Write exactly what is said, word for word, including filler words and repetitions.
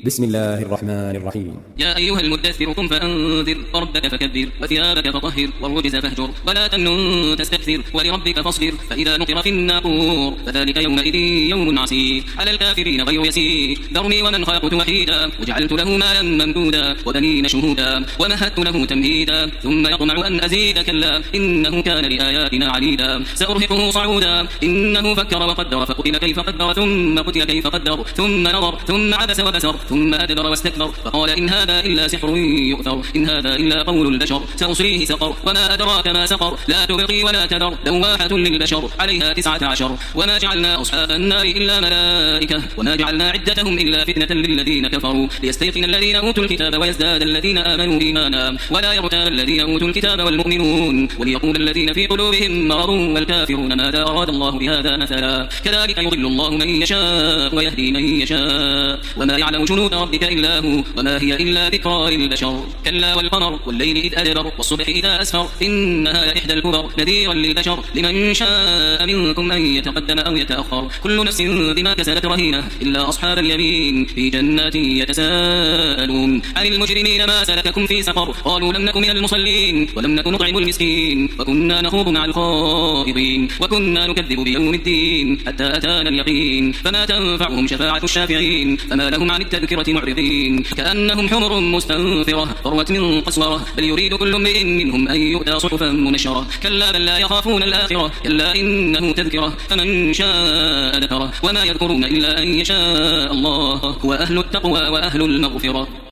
بسم الله الرحمن الرحيم. يا أيها المدثر قم فأنذر وربك فكبر وثيابك فطهر والرجز فاهجر ولا تمنن تستكثر ولربك فاصبر فإذا نقر في الناقور فذلك يومئذ يوم عسير على الكافرين غير يسير ذرني ومن خلقت وحيدا وجعلت له مالا ممدودا وبنين شهودا ومهدت له تمهيدا ثم يطمع أن أزيد كلا إنه كان لآياتنا عنيدا سأرهقه صعودا إنه فكر وقدر فقتل كيف قدر ثم قتل كيف قدر ثم نظر ثم عبس وبسر ثم أدبر واستكبر فقال إن هذا إلا سحر يؤثر إن هذا إلا قول البشر سأصليه سقر وما أدراك ما سقر لا تبقي ولا تذر لواحة للبشر عليها تسعة عشر وما جعلنا أصحاب النار إلا ملائكة وما جعلنا عدتهم إلا فتنة للذين كفروا ليستيقن الذين أوتوا الكتاب ويزداد الذين آمنوا إيمانا ولا يرتاب الذين أوتوا الكتاب والمؤمنون وليقول الذين في قلوبهم مرض والكافرون ماذا أراد الله بهذا مثلا كذلك يضل الله من يشاء ويهدي من يشاء وما يعلم جنود ربك إلا هو وما هي إلا ذكرى للبشر كلا والقمر والليل إذ أدبر والصبح إذا أسفر إنها لإحدى الكبر نذيرا للبشر لمن شاء منكم أن يتقدم أو يتأخر كل نفس بما كسبت رهينة إلا أصحاب اليمين في جنات يتساءلون عن المجرمين ما سلككم في سقر قالوا لم نكن من المصلين ولم نكن نطعم المسكين وكنا نخوض مع الخائضين وكنا نكذب بيوم الدين حتى أتانا اليقين فما تنفعهم شفاعة الشافعين فما لهم عن التذكرة معرضين كأنهم حمر مستنفرة فروت من قسورة بل يريد كل امرئ منهم أن يؤتى صحفا منشرة كلا بل لا يخافون الآخرة كلا إنه تذكرة فمن شاء ذكره وما يذكرون إلا أن يشاء الله هو أهل التقوى وأهل المغفرة.